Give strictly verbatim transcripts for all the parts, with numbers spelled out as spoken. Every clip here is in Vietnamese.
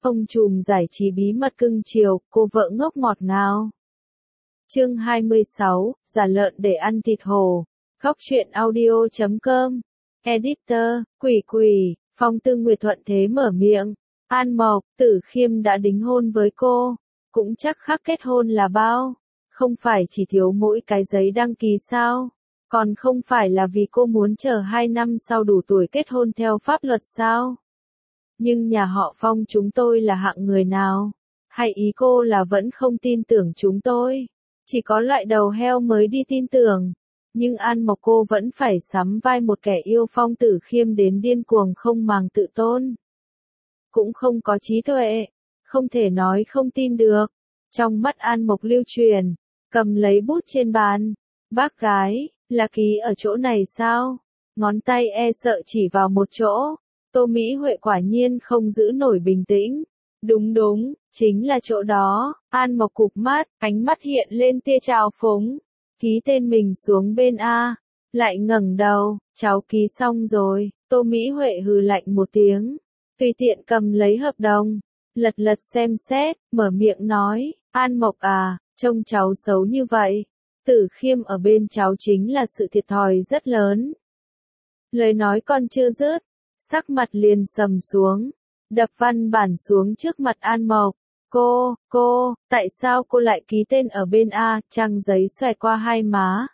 Ông trùm giải trí bí mật cưng chiều, cô vợ ngốc ngọt ngào. Chương hai mươi sáu, giả lợn để ăn thịt hổ. Góc truyện audio chấm com. Editor, Quỷ Quỷ, Phong Tư Nguyệt thuận thế mở miệng. An Mộc, Tử Khiêm đã đính hôn với cô. Cũng chắc khắc kết hôn là bao. Không phải chỉ thiếu mỗi cái giấy đăng ký sao? Còn không phải là vì cô muốn chờ hai năm sau đủ tuổi kết hôn theo pháp luật sao? Nhưng nhà họ Phong chúng tôi là hạng người nào? Hay ý cô là vẫn không tin tưởng chúng tôi? Chỉ có loại đầu heo mới đi tin tưởng. Nhưng An Mộc cô vẫn phải sắm vai một kẻ yêu Phong Tử Khiêm đến điên cuồng không màng tự tôn. Cũng không có trí tuệ. Không thể nói không tin được. Trong mắt An Mộc lưu truyền. Cầm lấy bút trên bàn. Bác gái, là ký ở chỗ này sao? Ngón tay e sợ chỉ vào một chỗ. Tô Mỹ Huệ quả nhiên không giữ nổi bình tĩnh. Đúng đúng, chính là chỗ đó. An Mộc cụp mắt, ánh mắt hiện lên tia trào phúng. Ký tên mình xuống bên A. Lại ngẩng đầu, cháu ký xong rồi. Tô Mỹ Huệ hừ lạnh một tiếng. Tùy tiện cầm lấy hợp đồng. Lật lật xem xét, mở miệng nói. An Mộc à, trông cháu xấu như vậy. Tử Khiêm ở bên cháu chính là sự thiệt thòi rất lớn. Lời nói còn chưa dứt. Sắc mặt liền sầm xuống, đập văn bản xuống trước mặt An Mộc. Cô, cô, tại sao cô lại ký tên ở bên A? Trang giấy xoẹt qua hai má.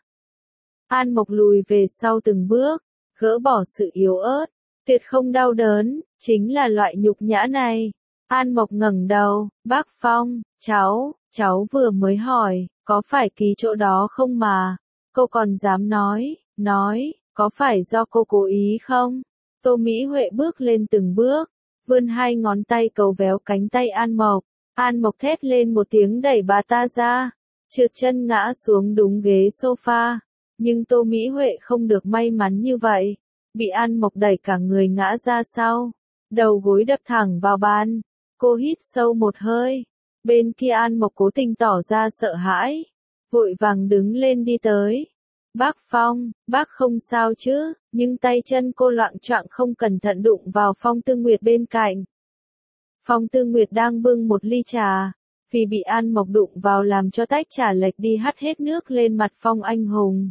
An Mộc lùi về sau từng bước, gỡ bỏ sự yếu ớt, tuyệt không đau đớn, chính là loại nhục nhã này. An Mộc ngẩng đầu, bác Phong, cháu, cháu vừa mới hỏi, có phải ký chỗ đó không mà? Cô còn dám nói, nói, có phải do cô cố ý không? Tô Mỹ Huệ bước lên từng bước, vươn hai ngón tay cầu véo cánh tay An Mộc. An Mộc thét lên một tiếng đẩy bà ta ra, trượt chân ngã xuống đúng ghế sofa. Nhưng Tô Mỹ Huệ không được may mắn như vậy, bị An Mộc đẩy cả người ngã ra sau, đầu gối đập thẳng vào bàn. Cô hít sâu một hơi, bên kia An Mộc cố tình tỏ ra sợ hãi, vội vàng đứng lên đi tới. Bác Phong, bác không sao chứ? Nhưng tay chân cô loạng choạng không cẩn thận đụng vào Phong Tư Nguyệt bên cạnh. Phong Tư Nguyệt đang bưng một ly trà, vì bị An Mộc đụng vào làm cho tách trà lệch đi hắt hết nước lên mặt Phong Anh Hùng.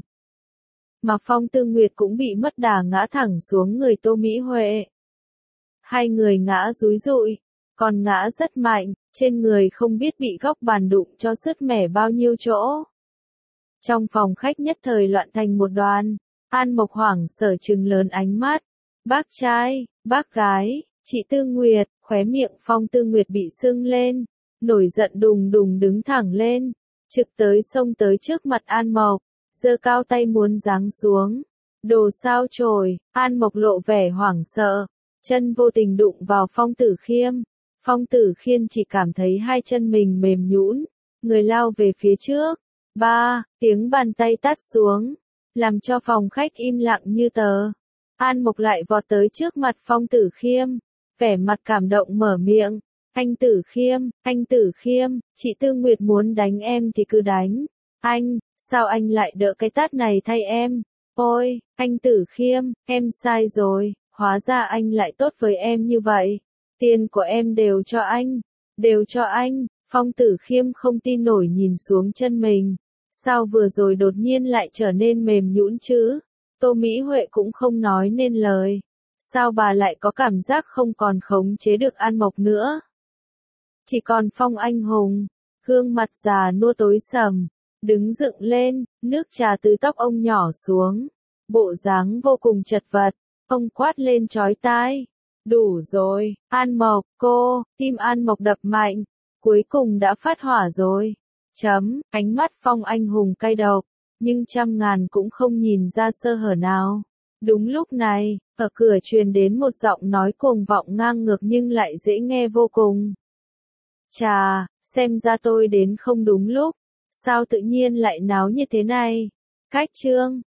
Mà Phong Tư Nguyệt cũng bị mất đà ngã thẳng xuống người Tô Mỹ Huệ. Hai người ngã rúi rụi, còn ngã rất mạnh, trên người không biết bị góc bàn đụng cho sứt mẻ bao nhiêu chỗ. Trong phòng khách nhất thời loạn thành một đoàn, An Mộc hoảng sợ trừng lớn ánh mắt. Bác trai, bác gái, chị Tư Nguyệt, khóe miệng Phong Tư Nguyệt bị sưng lên, nổi giận đùng đùng đứng thẳng lên, trực tới xông tới trước mặt An Mộc, giơ cao tay muốn giáng xuống. Đồ sao chổi, An Mộc lộ vẻ hoảng sợ, chân vô tình đụng vào Phong Tử Khiêm. Phong Tử Khiêm chỉ cảm thấy hai chân mình mềm nhũn, người lao về phía trước. Ba, tiếng bàn tay tát xuống, làm cho phòng khách im lặng như tờ. An Mộc lại vọt tới trước mặt Phong Tử Khiêm, vẻ mặt cảm động mở miệng. Anh Tử Khiêm, anh Tử Khiêm, chị Tư Nguyệt muốn đánh em thì cứ đánh. Anh, sao anh lại đỡ cái tát này thay em? Ôi, anh Tử Khiêm, em sai rồi, hóa ra anh lại tốt với em như vậy. Tiền của em đều cho anh, đều cho anh. Phong Tử Khiêm không tin nổi nhìn xuống chân mình. Sao vừa rồi đột nhiên lại trở nên mềm nhũn chứ? Tô Mỹ Huệ cũng không nói nên lời. Sao bà lại có cảm giác không còn khống chế được An Mộc nữa? Chỉ còn Phong Anh Hùng, gương mặt già nua tối sầm, đứng dựng lên, nước trà từ tóc ông nhỏ xuống. Bộ dáng vô cùng chật vật, ông quát lên chói tai. Đủ rồi, An Mộc, cô, tim An Mộc đập mạnh. Cuối cùng đã phát hỏa rồi. Chấm, ánh mắt Phong Anh Hùng cay độc, nhưng trăm ngàn cũng không nhìn ra sơ hở nào. Đúng lúc này, ở cửa truyền đến một giọng nói cuồng vọng ngang ngược nhưng lại dễ nghe vô cùng. Chà, xem ra tôi đến không đúng lúc. Sao tự nhiên lại náo như thế này? Cách chương.